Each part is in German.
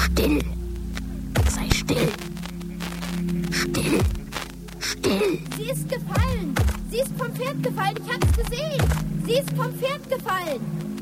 Still. Sei still. Still. Still. Sie ist gefallen. Sie ist vom Pferd gefallen. Ich hab's gesehen. Sie ist vom Pferd gefallen.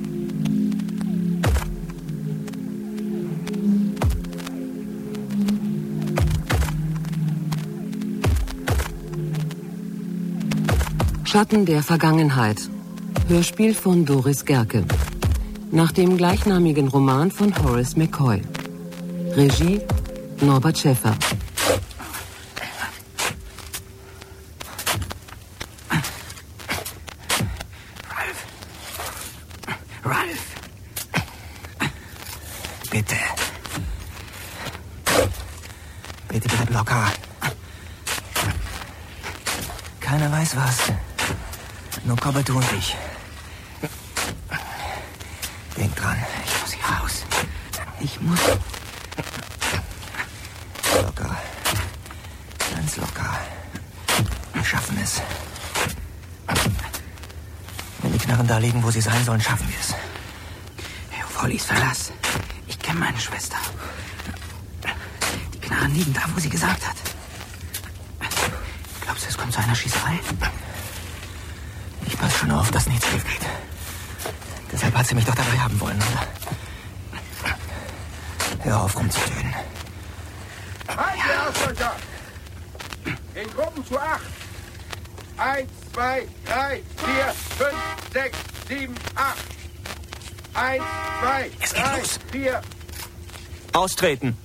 Schatten der Vergangenheit. Hörspiel von Doris Gerke. Nach dem gleichnamigen Roman von Horace McCoy. Regie Norbert Schäffer. Ralph. Bitte. Bitte bleib locker. Keiner weiß was. Nur Cobbleton und ich. Denk dran, ich muss hier raus. Ich muss... Locker. Ganz locker. Wir schaffen es. Wenn die Knarren da liegen, wo sie sein sollen, schaffen wir es. Auf Hollys Verlass. Ich kenne meine Schwester. Die Knarren liegen da, wo sie gesagt hat. Glaubst du, es kommt zu einer Schießerei? Ich pass schon auf, dass nichts schief geht. Deshalb hat sie mich doch dabei haben wollen, oder? Hör auf, rumzutönen. Halt, ihr Ausdrücker! In Gruppen zu 8. 1, 2, 3, 4, 5, 6, 7, 8. 1, 2, 3, 4. Austreten.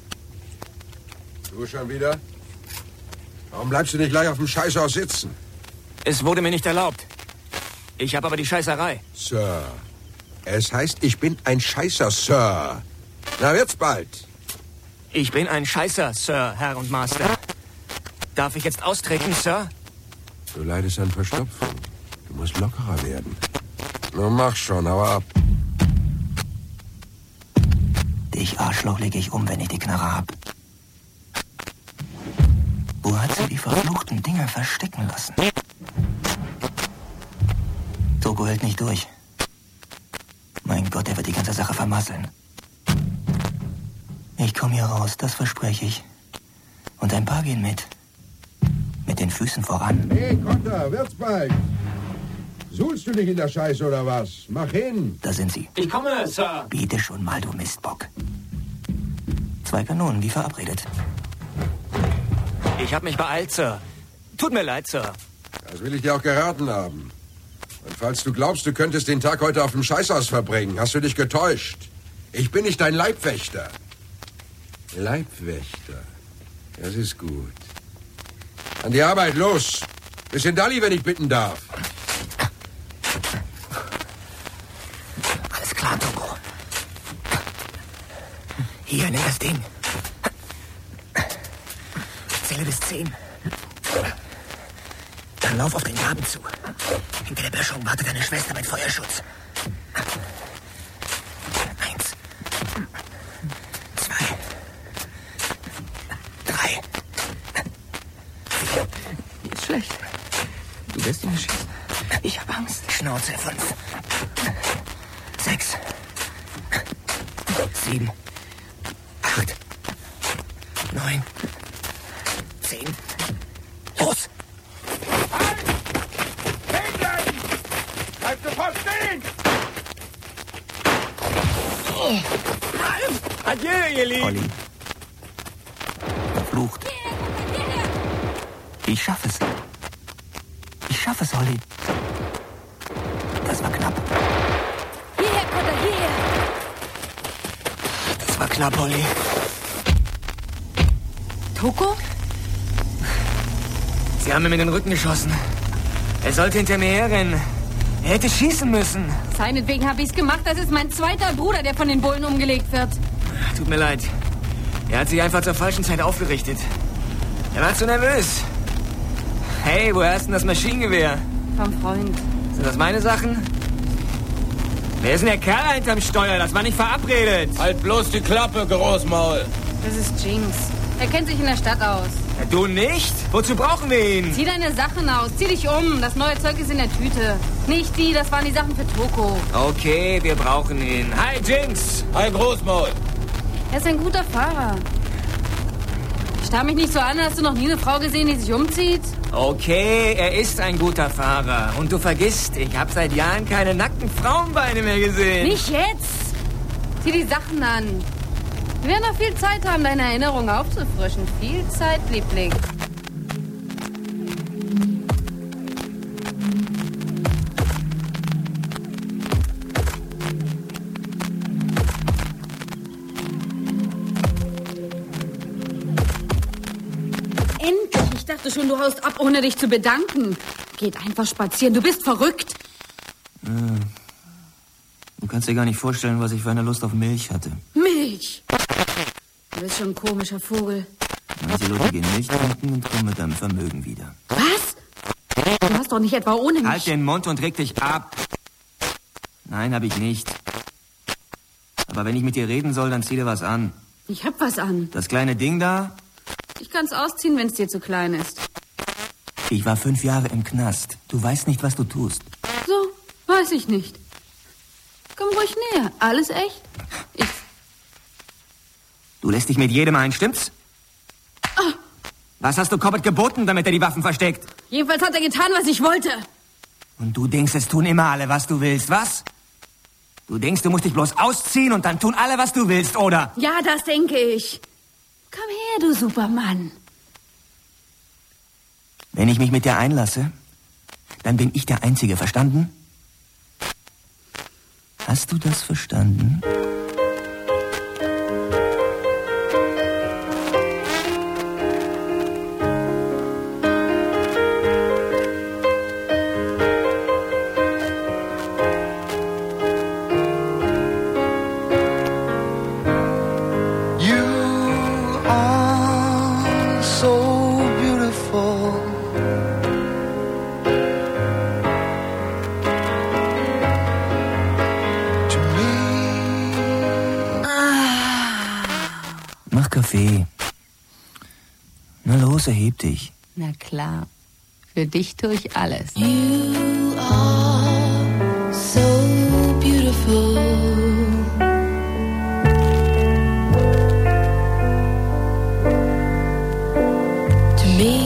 Du schon wieder? Warum bleibst du nicht gleich auf dem Scheißhaus sitzen? Es wurde mir nicht erlaubt. Ich habe aber die Scheißerei. Sir. Es heißt, ich bin ein Scheißer, Sir. Na, wird's bald. Ich bin ein Scheißer, Sir, Herr und Master. Darf ich jetzt austreten, Sir? Du leidest an Verstopfung. Du musst lockerer werden. Nun mach schon, hau ab. Dich, Arschloch, lege ich um, wenn ich die Knarre hab. Wo hat sie die verfluchten Dinger verstecken lassen? Togo hält nicht durch. Mein Gott, er wird die ganze Sache vermasseln. Ich komme hier raus, das verspreche ich. Und ein paar gehen mit. Mit den Füßen voran. Hey, Konter, wird's bald. Suhlst du nicht in der Scheiße oder was? Mach hin. Da sind sie. Ich komme, Sir. Biete schon mal, du Mistbock. 2 Kanonen, wie verabredet. Ich hab mich beeilt, Sir. Tut mir leid, Sir. Das will ich dir auch geraten haben. Und falls du glaubst, du könntest den Tag heute auf dem Scheißhaus verbringen, hast du dich getäuscht. Ich bin nicht dein Leibwächter. Leibwächter. Das ist gut. An die Arbeit, los. Bisschen Dalli, wenn ich bitten darf. Alles klar, Togo. Hier, nimm das Ding. Zähle bis 10. Dann lauf auf den Graben zu. Hinter der Böschung wartet deine Schwester mit Feuerschutz. 1, 2, 3. Mir ist schlecht. Du wirst ihn schießen. Ich hab Angst. Schnauze, 5, 6, 7, 8, 9, 10. Los! Halt! Stehen bleiben! Bleib sofort stehen! Adieu, ihr Lieben. Olli. Verflucht. Ich schaffe es. Ich schaffe es, Olli. Das war knapp. Hierher, Kotter, hierher. Das war knapp, Olli. Toko? Sie haben ihm in den Rücken geschossen. Er sollte hinter mir herrennen. Er hätte schießen müssen. Seinetwegen habe ich's gemacht. Das ist mein zweiter Bruder, der von den Bullen umgelegt wird. Tut mir leid. Er hat sich einfach zur falschen Zeit aufgerichtet. Er war zu nervös. Hey, woher hast du denn das Maschinengewehr? Vom Freund. Sind das meine Sachen? Wer ist denn der Kerl hinterm Steuer? Das war nicht verabredet. Halt bloß die Klappe, Großmaul. Das ist Jinx. Er kennt sich in der Stadt aus. Ja, du nicht? Wozu brauchen wir ihn? Zieh deine Sachen aus. Zieh dich um. Das neue Zeug ist in der Tüte. Nicht die, das waren die Sachen für Toko. Okay, wir brauchen ihn. Hi, Jinx. Hi, Großmaul. Er ist ein guter Fahrer. Starr mich nicht so an, hast du noch nie eine Frau gesehen, die sich umzieht? Okay, er ist ein guter Fahrer. Und du vergisst, ich habe seit Jahren keine nackten Frauenbeine mehr gesehen. Nicht jetzt! Zieh die Sachen an. Wir werden noch viel Zeit haben, deine Erinnerung aufzufrischen. Viel Zeit, Liebling. Endlich! Ich dachte schon, du haust ab, ohne dich zu bedanken. Geht einfach spazieren. Du bist verrückt. Du kannst dir gar nicht vorstellen, was ich für eine Lust auf Milch hatte. Milch! Du bist schon ein komischer Vogel. Manche Leute gehen Milch trinken und kommen mit deinem Vermögen wieder. Was? Du hast doch nicht etwa ohne mich... Halt den Mund und reg dich ab. Nein, habe ich nicht. Aber wenn ich mit dir reden soll, dann zieh dir was an. Ich hab was an. Das kleine Ding da? Ich kann's ausziehen, wenn's dir zu klein ist. Ich war 5 Jahre im Knast. Du weißt nicht, was du tust. So, weiß ich nicht. Komm ruhig näher. Alles echt? Du lässt dich mit jedem ein, stimmt's? Ah. Was hast du Cobbett geboten, damit er die Waffen versteckt? Jedenfalls hat er getan, was ich wollte. Und du denkst, es tun immer alle, was du willst, was? Du denkst, du musst dich bloß ausziehen und dann tun alle, was du willst, oder? Ja, das denke ich. Komm her, du Supermann. Wenn ich mich mit dir einlasse, dann bin ich der Einzige, verstanden? Hast du das verstanden? Kaffee. Na los, erheb dich. Na klar. Für dich tue ich alles. You are so beautiful. To me.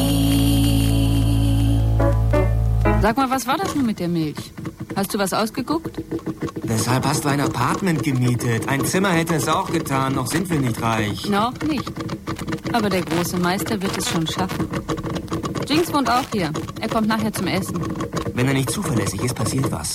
Sag mal, was war das nun mit der Milch? Hast du was ausgeguckt? Weshalb hast du ein Apartment gemietet? Ein Zimmer hätte es auch getan, noch sind wir nicht reich. Noch nicht. Aber der große Meister wird es schon schaffen. Jinx wohnt auch hier. Er kommt nachher zum Essen. Wenn er nicht zuverlässig ist, passiert was.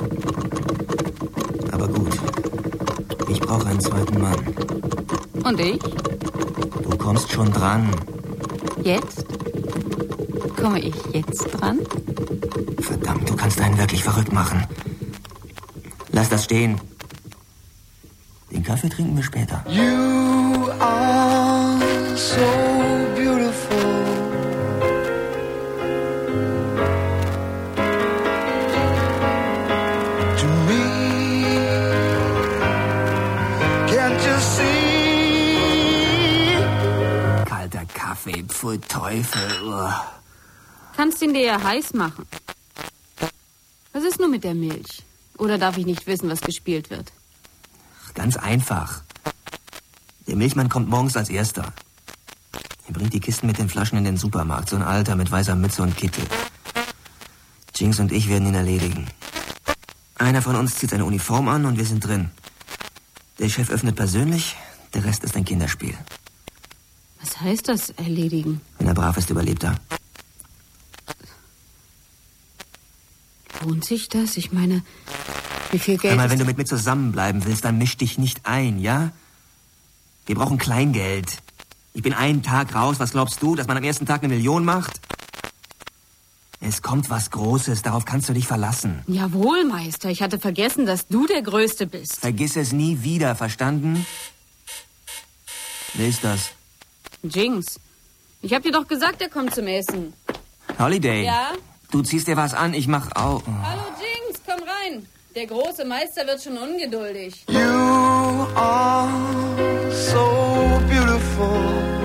Aber gut. Ich brauche einen zweiten Mann. Und ich? Du kommst schon dran. Jetzt? Komme ich jetzt dran? Verdammt, du kannst einen wirklich verrückt machen. Lass das stehen. Den Kaffee trinken wir später. You are so beautiful. To me. Can't you see? Kalter Kaffee, pfui Teufel. Kannst ihn dir ja heiß machen. Was ist nun mit der Milch? Oder darf ich nicht wissen, was gespielt wird? Ganz einfach. Der Milchmann kommt morgens als Erster. Er bringt die Kisten mit den Flaschen in den Supermarkt. So ein Alter mit weißer Mütze und Kittel. Jinx und ich werden ihn erledigen. Einer von uns zieht seine Uniform an und wir sind drin. Der Chef öffnet persönlich, der Rest ist ein Kinderspiel. Was heißt das, erledigen? Wenn er brav ist, überlebt er. Lohnt sich das? Ich meine, wie viel Geld... Einmal, wenn du mit mir zusammenbleiben willst, dann misch dich nicht ein, ja? Wir brauchen Kleingeld. Ich bin einen Tag raus. Was glaubst du, dass man am ersten Tag 1 Million macht? Es kommt was Großes. Darauf kannst du dich verlassen. Jawohl, Meister. Ich hatte vergessen, dass du der Größte bist. Vergiss es nie wieder, verstanden? Wer ist das? Jinx. Ich hab dir doch gesagt, er kommt zum Essen. Holiday. Ja? Du ziehst dir was an, ich mach auch. Hallo, Jinx, komm rein. Der große Meister wird schon ungeduldig. You are so beautiful.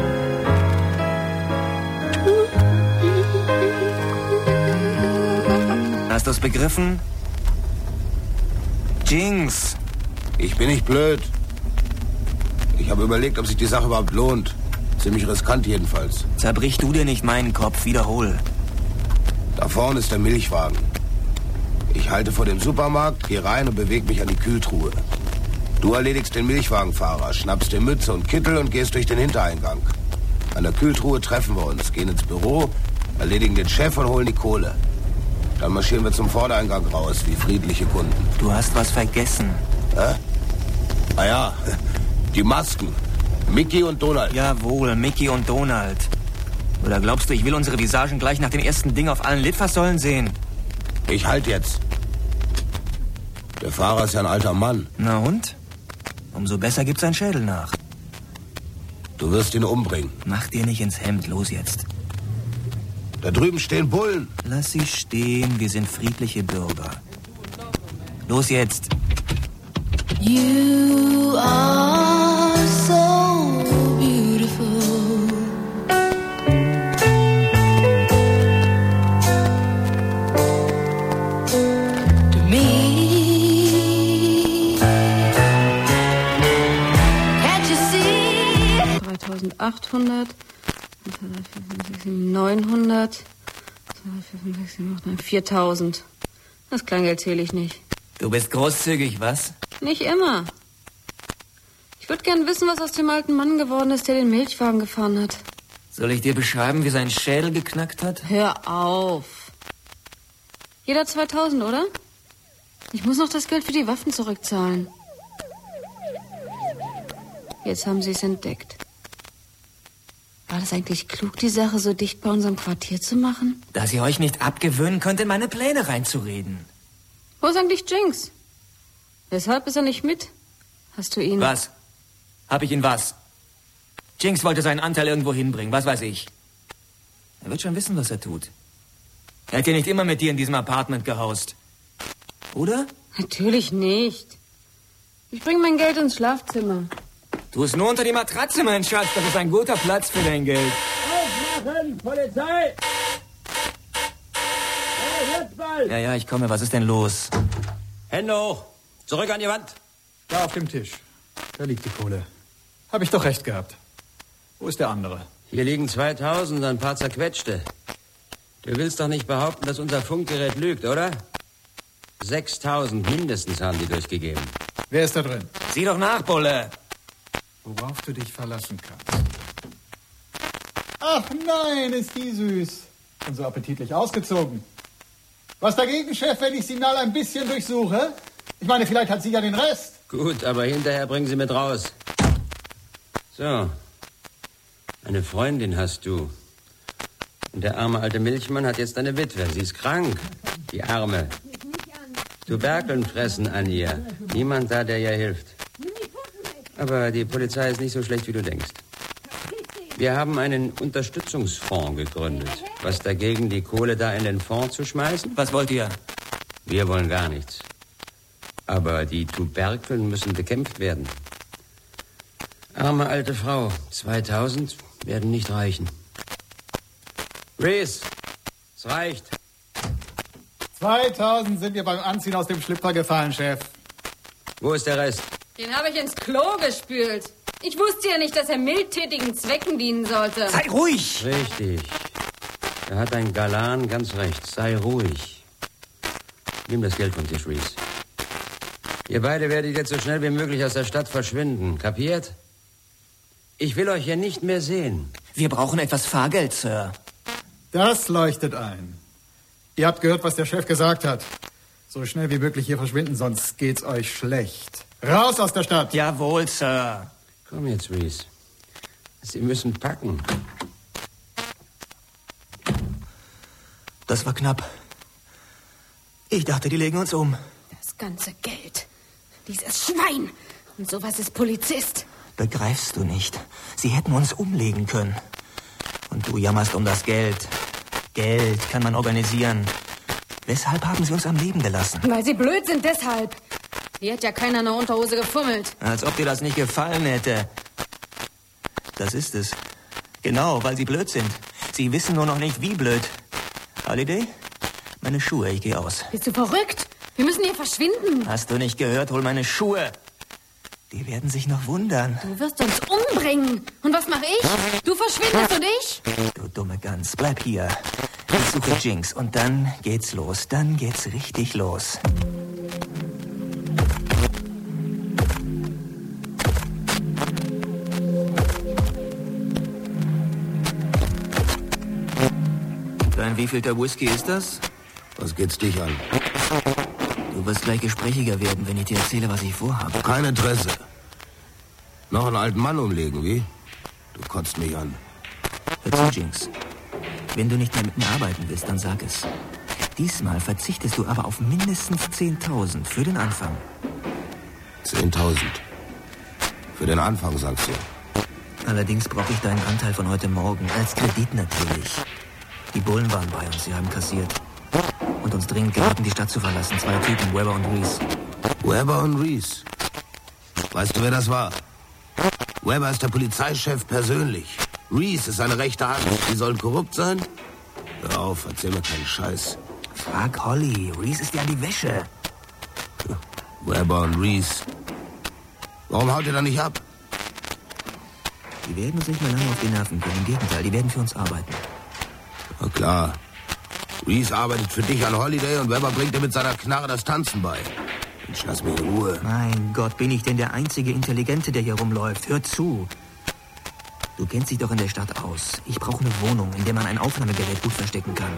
Hast du's begriffen? Jinx. Ich bin nicht blöd. Ich habe überlegt, ob sich die Sache überhaupt lohnt. Ziemlich riskant jedenfalls. Zerbrich du dir nicht meinen Kopf, wiederhol. Da vorne ist der Milchwagen. Ich halte vor dem Supermarkt, gehe rein und bewege mich an die Kühltruhe. Du erledigst den Milchwagenfahrer, schnappst dir Mütze und Kittel und gehst durch den Hintereingang. An der Kühltruhe treffen wir uns, gehen ins Büro, erledigen den Chef und holen die Kohle. Dann marschieren wir zum Vordereingang raus, wie friedliche Kunden. Du hast was vergessen. Hä? Ah ja, die Masken. Mickey und Donald. Jawohl, Mickey und Donald. Oder glaubst du, ich will unsere Visagen gleich nach dem ersten Ding auf allen Litfaßsäulen sehen? Ich halt jetzt. Der Fahrer ist ja ein alter Mann. Na und? Umso besser gibt sein Schädel nach. Du wirst ihn umbringen. Mach dir nicht ins Hemd, los jetzt. Da drüben stehen Bullen. Lass sie stehen, wir sind friedliche Bürger. Los jetzt. You are so beautiful. To me. Can't you see? 3800. 900. 4000. Das Kleingeld zähle ich nicht. Du bist großzügig, was? Nicht immer. Ich würde gern wissen, was aus dem alten Mann geworden ist, der den Milchwagen gefahren hat. Soll ich dir beschreiben, wie sein Schädel geknackt hat? Hör auf. Jeder 2000, oder? Ich muss noch das Geld für die Waffen zurückzahlen. Jetzt haben sie es entdeckt. War das eigentlich klug, die Sache so dicht bei unserem Quartier zu machen? Dass ihr euch nicht abgewöhnen könnt, in meine Pläne reinzureden. Wo ist eigentlich Jinx? Weshalb ist er nicht mit? Hast du ihn... Was? Hab ich ihn was? Jinx wollte seinen Anteil irgendwo hinbringen, was weiß ich. Er wird schon wissen, was er tut. Er hat ja nicht immer mit dir in diesem Apartment gehaust. Oder? Natürlich nicht. Ich bringe mein Geld ins Schlafzimmer. Tu es nur unter die Matratze, mein Schatz. Das ist ein guter Platz für dein Geld. Aufmachen! Polizei! Hey, jetzt bald! Ja, ich komme. Was ist denn los? Hände hoch! Zurück an die Wand! Da auf dem Tisch. Da liegt die Kohle. Hab ich doch recht gehabt. Wo ist der andere? Hier liegen 2000 und ein paar zerquetschte. Du willst doch nicht behaupten, dass unser Funkgerät lügt, oder? 6000 mindestens haben die durchgegeben. Wer ist da drin? Sieh doch nach, Bulle. Worauf du dich verlassen kannst. Ach nein, ist die süß. Und so appetitlich ausgezogen. Was dagegen, Chef, wenn ich sie mal ein bisschen durchsuche? Ich meine, vielleicht hat sie ja den Rest. Gut, aber hinterher bringen sie mit raus. So. Eine Freundin hast du. Und der arme alte Milchmann hat jetzt eine Witwe. Sie ist krank. Die Arme. Tuberkeln fressen an ihr. Niemand da, der ihr hilft. Aber die Polizei ist nicht so schlecht, wie du denkst. Wir haben einen Unterstützungsfonds gegründet. Was dagegen, die Kohle da in den Fonds zu schmeißen? Was wollt ihr? Wir wollen gar nichts. Aber die Tuberkeln müssen bekämpft werden. Arme alte Frau. 2000 werden nicht reichen. Reese, es reicht. 2000 sind ihr beim Anziehen aus dem Schlüpfer gefallen, Chef. Wo ist der Rest? Den habe ich ins Klo gespült. Ich wusste ja nicht, dass er mildtätigen Zwecken dienen sollte. Sei ruhig! Richtig. Da hat ein Galan ganz recht. Sei ruhig. Nimm das Geld vom Tisch, Reese. Ihr beide werdet jetzt so schnell wie möglich aus der Stadt verschwinden. Kapiert? Ich will euch hier nicht mehr sehen. Wir brauchen etwas Fahrgeld, Sir. Das leuchtet ein. Ihr habt gehört, was der Chef gesagt hat. So schnell wie möglich hier verschwinden, sonst geht's euch schlecht. Raus aus der Stadt! Jawohl, Sir. Komm jetzt, Reese. Sie müssen packen. Das war knapp. Ich dachte, die legen uns um. Das ganze Geld. Dieses Schwein. Und sowas ist Polizist. Begreifst du nicht? Sie hätten uns umlegen können. Und du jammerst um das Geld. Geld kann man organisieren. Weshalb haben sie uns am Leben gelassen? Weil sie blöd sind, deshalb. Hier hat ja keiner in der Unterhose gefummelt. Als ob dir das nicht gefallen hätte. Das ist es. Genau, weil sie blöd sind. Sie wissen nur noch nicht, wie blöd. Holiday? Meine Schuhe, ich gehe aus. Bist du verrückt? Wir müssen hier verschwinden. Hast du nicht gehört? Hol meine Schuhe. Die werden sich noch wundern. Du wirst uns umbringen. Und was mache ich? Du verschwindest und ich? Du dumme Gans, bleib hier. Ich suche Jinx und dann geht's los. Dann geht's richtig los. Dein wievielter Whisky ist das? Was geht's dich an? Du wirst gleich gesprächiger werden, wenn ich dir erzähle, was ich vorhabe. Kein Interesse. Noch einen alten Mann umlegen, wie? Du kotzt mich an. Hör zu, Jinx. Wenn du nicht mehr mit mir arbeiten willst, dann sag es. Diesmal verzichtest du aber auf mindestens 10.000 für den Anfang. 10.000. Für den Anfang, sagst du. Allerdings brauche ich deinen Anteil von heute Morgen. Als Kredit natürlich. Die Bullen waren bei uns, sie haben kassiert. Und uns dringend geraten, die Stadt zu verlassen. 2 Typen, Webber und Reese. Webber und Reese? Weißt du, wer das war? Webber ist der Polizeichef persönlich. Reese ist seine rechte Hand. Die sollen korrupt sein? Hör auf, erzähl mir keinen Scheiß. Frag Holly. Reese ist ja die Wäsche. Webber und Reese. Warum haut ihr da nicht ab? Die werden uns nicht mehr lange auf die Nerven gehen. Im Gegenteil, die werden für uns arbeiten. Na klar. Reese arbeitet für dich an Holiday und Webber bringt dir mit seiner Knarre das Tanzen bei. Mensch, lass mich in Ruhe. Mein Gott, bin ich denn der einzige Intelligente, der hier rumläuft? Hör zu. Du kennst dich doch in der Stadt aus. Ich brauche eine Wohnung, in der man ein Aufnahmegerät gut verstecken kann.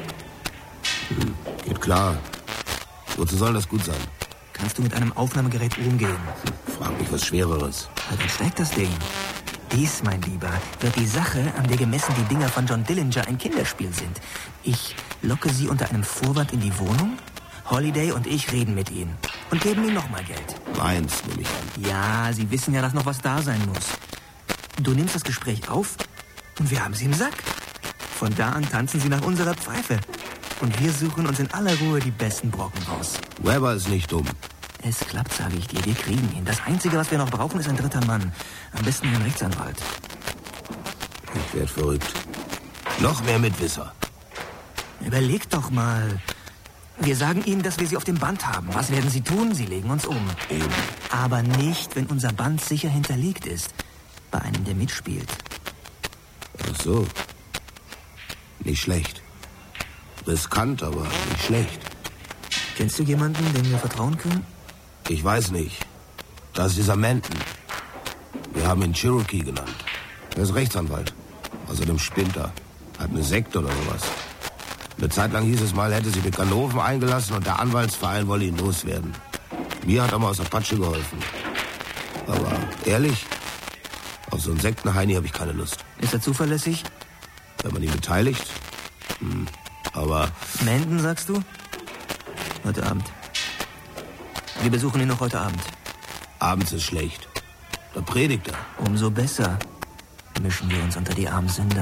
Geht klar. Wozu soll das gut sein? Kannst du mit einem Aufnahmegerät umgehen? Frag mich was Schwereres. Na, dann steigt das Ding. Dies, mein Lieber, wird die Sache, an der gemessen die Dinger von John Dillinger ein Kinderspiel sind. Ich locke sie unter einem Vorwand in die Wohnung. Holiday und ich reden mit ihnen und geben ihnen nochmal Geld. Meins, nehme ich an. Ja, sie wissen ja, dass noch was da sein muss. Du nimmst das Gespräch auf und wir haben sie im Sack. Von da an tanzen sie nach unserer Pfeife. Und wir suchen uns in aller Ruhe die besten Brocken raus. Webber ist nicht dumm. Es klappt, sage ich dir. Wir kriegen ihn. Das Einzige, was wir noch brauchen, ist ein dritter Mann. Am besten ein Rechtsanwalt. Ich werd verrückt. Noch mehr Mitwisser. Überleg doch mal. Wir sagen ihnen, dass wir sie auf dem Band haben. Was werden sie tun? Sie legen uns um. Eben. Aber nicht, wenn unser Band sicher hinterlegt ist. Bei einem, der mitspielt. Ach so. Nicht schlecht. Riskant, aber nicht schlecht. Kennst du jemanden, dem wir vertrauen können? Ich weiß nicht. Das ist dieser Manton. Wir haben ihn Cherokee genannt. Er ist Rechtsanwalt. Außerdem spinnt er. Hat eine Sekte oder sowas. Eine Zeit lang hieß es mal, er hätte sich mit Ganoven eingelassen und der Anwaltsverein wolle ihn loswerden. Mir hat er mal aus der Patsche geholfen. Aber ehrlich, auf so einen Sektenheini habe ich keine Lust. Ist er zuverlässig? Wenn man ihn beteiligt? Aber... Manton, sagst du? Heute Abend. Wir besuchen ihn noch heute Abend. Abends ist schlecht. Da predigt er. Umso besser. Mischen wir uns unter die armen Sünder.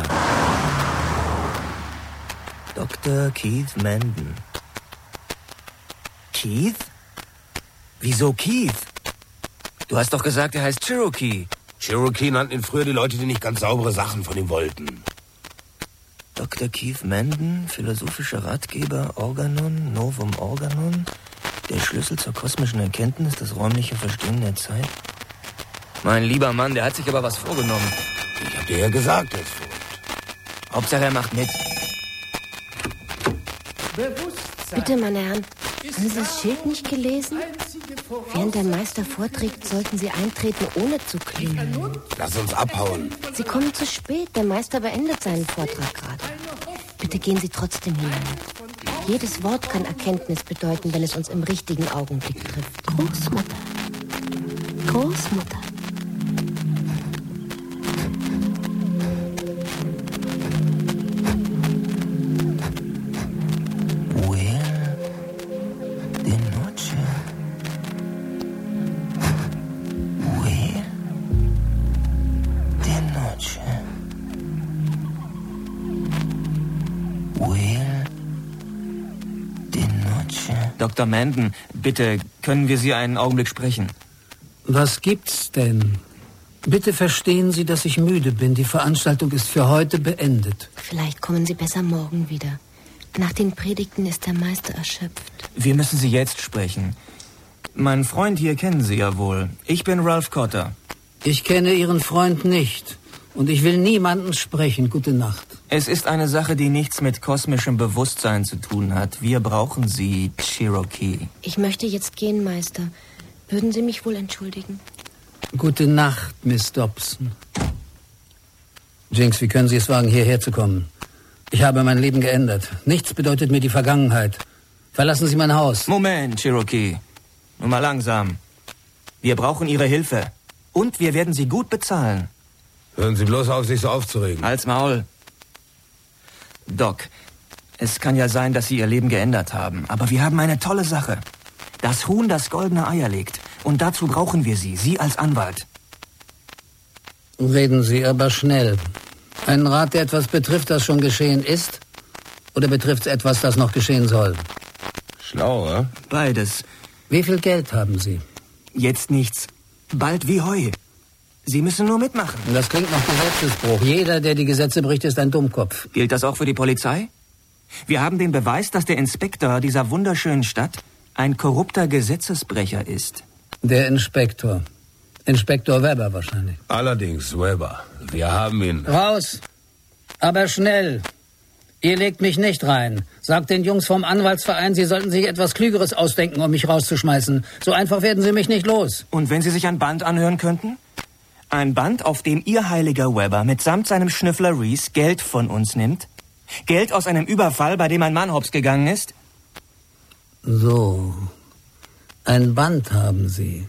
Dr. Keith Manton. Keith? Wieso Keith? Du hast doch gesagt, er heißt Cherokee. Cherokee nannten ihn früher die Leute, die nicht ganz saubere Sachen von ihm wollten. Dr. Keith Manton, philosophischer Ratgeber, Organon, Novum Organon, der Schlüssel zur kosmischen Erkenntnis, das räumliche Verstehen der Zeit. Mein lieber Mann, der hat sich aber was vorgenommen. Ich hab dir ja gesagt, er ist verrückt. Hauptsache, er macht mit. Bitte, meine Herren, haben Sie das Schild nicht gelesen? Während der Meister vorträgt, sollten Sie eintreten, ohne zu klingeln. Lass uns abhauen. Sie kommen zu spät. Der Meister beendet seinen Vortrag gerade. Bitte gehen Sie trotzdem hinein. Jedes Wort kann Erkenntnis bedeuten, wenn es uns im richtigen Augenblick trifft. Großmutter. Großmutter. Dr. Manton, bitte, können wir Sie einen Augenblick sprechen? Was gibt's denn? Bitte verstehen Sie, dass ich müde bin. Die Veranstaltung ist für heute beendet. Vielleicht kommen Sie besser morgen wieder. Nach den Predigten ist der Meister erschöpft. Wir müssen Sie jetzt sprechen. Mein Freund hier kennen Sie ja wohl. Ich bin Ralph Cotter. Ich kenne Ihren Freund nicht. Und ich will niemanden sprechen. Gute Nacht. Es ist eine Sache, die nichts mit kosmischem Bewusstsein zu tun hat. Wir brauchen Sie, Cherokee. Ich möchte jetzt gehen, Meister. Würden Sie mich wohl entschuldigen? Gute Nacht, Miss Dobson. Jinx, wie können Sie es wagen, hierher zu kommen? Ich habe mein Leben geändert. Nichts bedeutet mir die Vergangenheit. Verlassen Sie mein Haus. Moment, Cherokee. Nur mal langsam. Wir brauchen Ihre Hilfe. Und wir werden Sie gut bezahlen. Hören Sie bloß auf, sich so aufzuregen. Halt's Maul. Doc, es kann ja sein, dass Sie Ihr Leben geändert haben. Aber wir haben eine tolle Sache. Das Huhn, das goldene Eier legt. Und dazu brauchen wir Sie als Anwalt. Reden Sie aber schnell. Einen Rat, der etwas betrifft, das schon geschehen ist? Oder betrifft es etwas, das noch geschehen soll? Schlau, oder? Beides. Wie viel Geld haben Sie? Jetzt nichts. Bald wie Heu. Sie müssen nur mitmachen. Das klingt nach Gesetzesbruch. Jeder, der die Gesetze bricht, ist ein Dummkopf. Gilt das auch für die Polizei? Wir haben den Beweis, dass der Inspektor dieser wunderschönen Stadt ein korrupter Gesetzesbrecher ist. Der Inspektor. Inspektor Weber wahrscheinlich. Allerdings, Weber. Wir haben ihn... Raus! Aber schnell! Ihr legt mich nicht rein. Sagt den Jungs vom Anwaltsverein, sie sollten sich etwas Klügeres ausdenken, um mich rauszuschmeißen. So einfach werden sie mich nicht los. Und wenn Sie sich ein Band anhören könnten? Ein Band, auf dem Ihr heiliger Weber mitsamt seinem Schnüffler Reese Geld von uns nimmt? Geld aus einem Überfall, bei dem ein Mann hops gegangen ist? So. Ein Band haben Sie.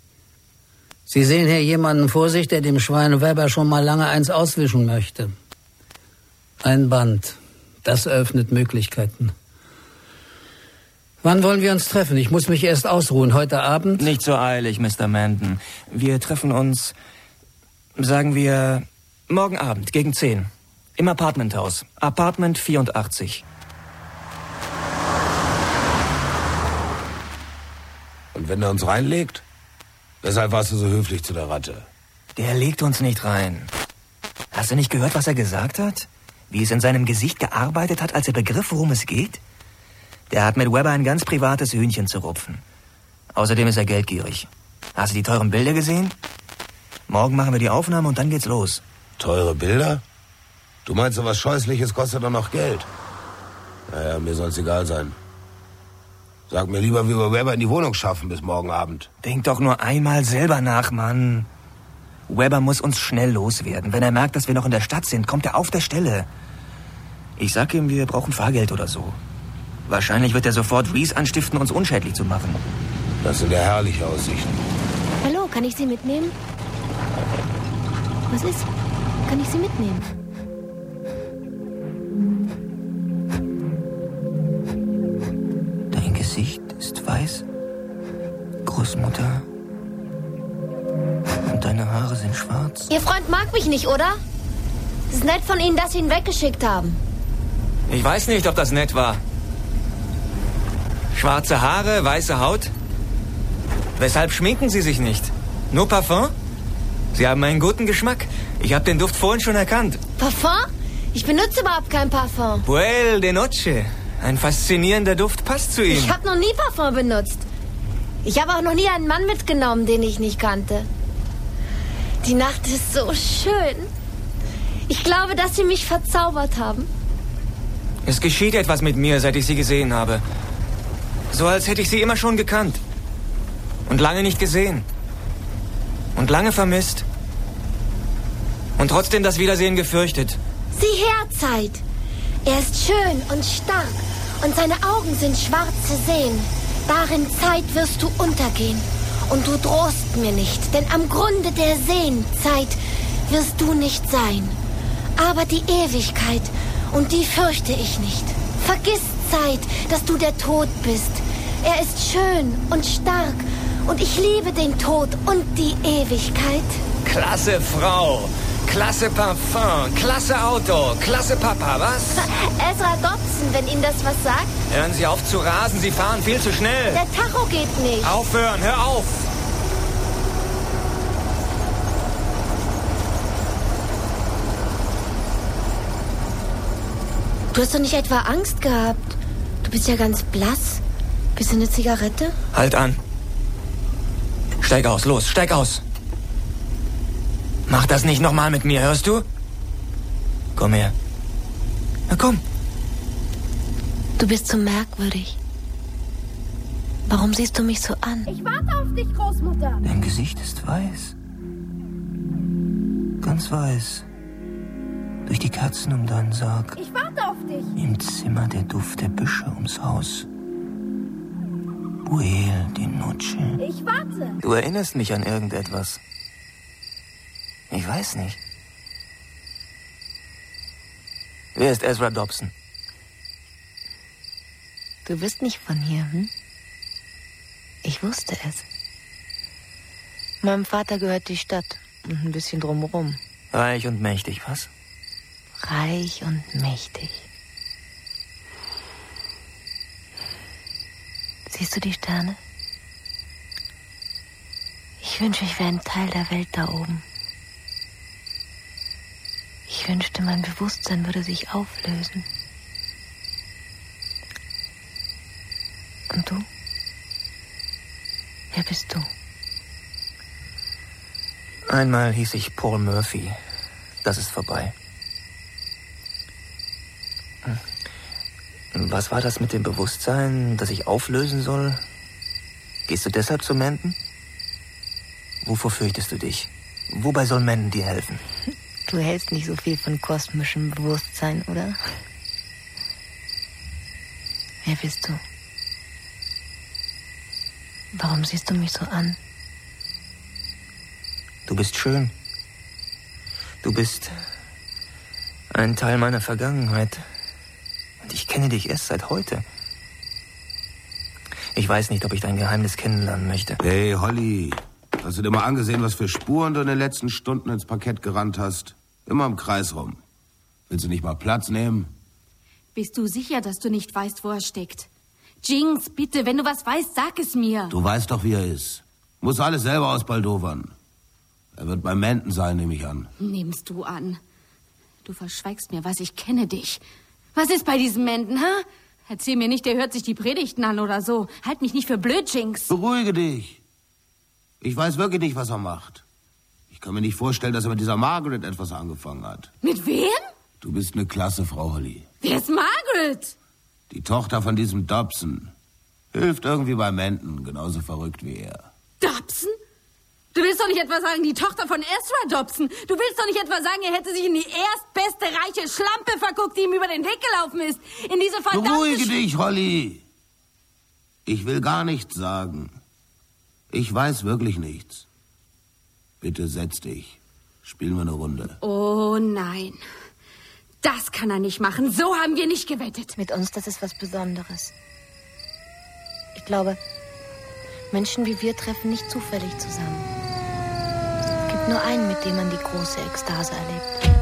Sie sehen hier jemanden vor sich, der dem Schwein Weber schon mal lange eins auswischen möchte. Ein Band. Das eröffnet Möglichkeiten. Wann wollen wir uns treffen? Ich muss mich erst ausruhen. Heute Abend? Nicht so eilig, Mr. Manton. Wir treffen uns, sagen wir, morgen Abend gegen 10. Im Apartmenthaus. Apartment 84. Und wenn er uns reinlegt? Weshalb warst du so höflich zu der Ratte? Der legt uns nicht rein. Hast du nicht gehört, was er gesagt hat? Wie es in seinem Gesicht gearbeitet hat, als er begriff, worum es geht? Der hat mit Weber ein ganz privates Hühnchen zu rupfen. Außerdem ist er geldgierig. Hast du die teuren Bilder gesehen? Morgen machen wir die Aufnahme und dann geht's los. Teure Bilder? Du meinst, so was Scheußliches kostet doch noch Geld? Naja, mir soll's egal sein. Sag mir lieber, wie wir Weber in die Wohnung schaffen bis morgen Abend. Denk doch nur einmal selber nach, Mann. Weber muss uns schnell loswerden. Wenn er merkt, dass wir noch in der Stadt sind, kommt er auf der Stelle. Ich sag ihm, wir brauchen Fahrgeld oder so. Wahrscheinlich wird er sofort Reese anstiften, uns unschädlich zu machen. Das sind ja herrliche Aussichten. Hallo, kann ich Sie mitnehmen? Was ist? Kann ich Sie mitnehmen? Dein Gesicht ist weiß, Großmutter. Und deine Haare sind schwarz. Ihr Freund mag mich nicht, oder? Es ist nett von Ihnen, dass Sie ihn weggeschickt haben. Ich weiß nicht, ob das nett war. Schwarze Haare, weiße Haut. Weshalb schminken Sie sich nicht? Nur Parfum? Sie haben einen guten Geschmack. Ich habe den Duft vorhin schon erkannt. Parfum? Ich benutze überhaupt kein Parfum. Puel de Noche. Ein faszinierender Duft passt zu Ihnen. Ich habe noch nie Parfum benutzt. Ich habe auch noch nie einen Mann mitgenommen, den ich nicht kannte. Die Nacht ist so schön. Ich glaube, dass Sie mich verzaubert haben. Es geschieht etwas mit mir, seit ich Sie gesehen habe. So als hätte ich Sie immer schon gekannt. Und lange nicht gesehen. Und lange vermisst. Und trotzdem das Wiedersehen gefürchtet. Sieh her, Zeit. Er ist schön und stark. Und seine Augen sind schwarze Seen. Darin, Zeit, wirst du untergehen. Und du drohst mir nicht. Denn am Grunde der Seen, Zeit, wirst du nicht sein. Aber die Ewigkeit, und die fürchte ich nicht. Vergiss, Zeit, dass du der Tod bist. Er ist schön und stark. Und ich liebe den Tod und die Ewigkeit. Klasse Frau, klasse Parfum, klasse Auto, klasse Papa, was? Ezra Dobson, wenn Ihnen das was sagt. Hören Sie auf zu rasen, Sie fahren viel zu schnell. Der Tacho geht nicht. Aufhören, hör auf! Du hast doch nicht etwa Angst gehabt? Du bist ja ganz blass. Bist du eine Zigarette? Halt an. Steig aus, los, steig aus. Mach das nicht nochmal mit mir, hörst du? Komm her. Na komm. Du bist so merkwürdig. Warum siehst du mich so an? Ich warte auf dich, Großmutter. Dein Gesicht ist weiß. Ganz weiß. Durch die Kerzen um deinen Sarg. Ich warte auf dich. Im Zimmer der Duft der Büsche ums Haus. Buel, die Nutsche. Ich warte. Du erinnerst mich an irgendetwas. Ich weiß nicht. Wer ist Ezra Dobson? Du bist nicht von hier, hm? Ich wusste es. Meinem Vater gehört die Stadt und ein bisschen drumherum. Reich und mächtig, was? Reich und mächtig. Siehst du die Sterne? Ich wünsche, ich wäre ein Teil der Welt da oben. Ich wünschte, mein Bewusstsein würde sich auflösen. Und du? Wer bist du? Einmal hieß ich Paul Murphy. Das ist vorbei. Was war das mit dem Bewusstsein, das ich auflösen soll? Gehst du deshalb zu Menden? Wovor fürchtest du dich? Wobei soll Menden dir helfen? Du hältst nicht so viel von kosmischem Bewusstsein, oder? Wer bist du? Warum siehst du mich so an? Du bist schön. Du bist ein Teil meiner Vergangenheit. Und ich kenne dich erst seit heute. Ich weiß nicht, ob ich dein Geheimnis kennenlernen möchte. Hey, Holly. Hast du dir mal angesehen, was für Spuren du in den letzten Stunden ins Parkett gerannt hast? Immer im Kreis rum. Willst du nicht mal Platz nehmen? Bist du sicher, dass du nicht weißt, wo er steckt? Jinx, bitte, wenn du was weißt, sag es mir. Du weißt doch, wie er ist. Muss alles selber ausbaldowern. Er wird bei Menden sein, nehme ich an. Nimmst du an. Du verschweigst mir was, ich kenne dich. Was ist bei diesem Menden, ha? Erzähl mir nicht, der hört sich die Predigten an oder so. Halt mich nicht für blöd, Jinx. Beruhige dich. Ich weiß wirklich nicht, was er macht. Ich kann mir nicht vorstellen, dass er mit dieser Margaret etwas angefangen hat. Mit wem? Du bist eine klasse Frau, Holly. Wer ist Margaret? Die Tochter von diesem Dobson. Hilft irgendwie bei Menden, genauso verrückt wie er. Dobson? Du willst doch nicht etwa sagen, die Tochter von Ezra Dobson. Du willst doch nicht etwa sagen, er hätte sich in die erstbeste reiche Schlampe verguckt, die ihm über den Weg gelaufen ist. In diese verdammte... Beruhige dich, Holly. Ich will gar nichts sagen. Ich weiß wirklich nichts. Bitte setz dich. Spielen wir eine Runde. Oh nein. Das kann er nicht machen. So haben wir nicht gewettet. Mit uns, das ist was Besonderes. Ich glaube, Menschen wie wir treffen nicht zufällig zusammen. Es gibt nur einen, mit dem man die große Ekstase erlebt.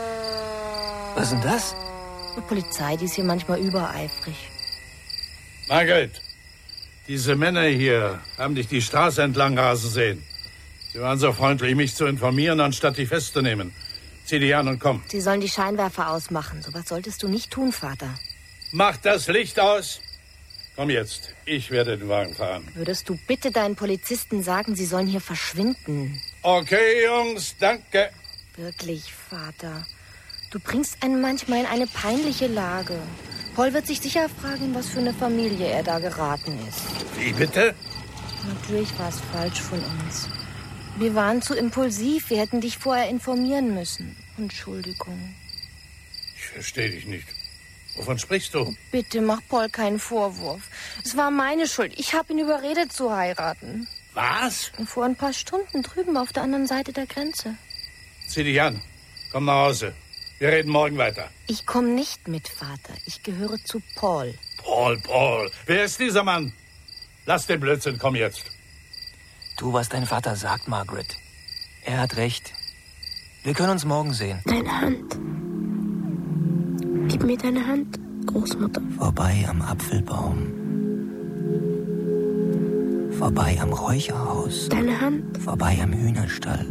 Was ist denn das? Die Polizei, die ist hier manchmal übereifrig. Margaret, diese Männer hier haben dich die Straße entlang rasen sehen. Sie waren so freundlich, mich zu informieren, anstatt dich festzunehmen. Zieh dich an und komm. Sie sollen die Scheinwerfer ausmachen. So was solltest du nicht tun, Vater. Mach das Licht aus. Komm jetzt, ich werde den Wagen fahren. Würdest du bitte deinen Polizisten sagen, sie sollen hier verschwinden? Okay, Jungs, danke. Wirklich, Vater. Du bringst einen manchmal in eine peinliche Lage. Paul wird sich sicher fragen, in was für eine Familie er da geraten ist. Wie bitte? Natürlich war es falsch von uns. Wir waren zu impulsiv. Wir hätten dich vorher informieren müssen. Entschuldigung. Ich verstehe dich nicht. Wovon sprichst du? Bitte mach Paul keinen Vorwurf. Es war meine Schuld. Ich habe ihn überredet zu heiraten. Was? Und vor ein paar Stunden drüben auf der anderen Seite der Grenze. Zieh dich an. Komm nach Hause. Wir reden morgen weiter. Ich komme nicht mit, Vater. Ich gehöre zu Paul. Paul. Wer ist dieser Mann? Lass den Blödsinn, komm jetzt. Tu, was dein Vater sagt, Margaret. Er hat recht. Wir können uns morgen sehen. Deine Hand. Gib mir deine Hand, Großmutter. Vorbei am Apfelbaum. Vorbei am Räucherhaus. Deine Hand. Vorbei am Hühnerstall.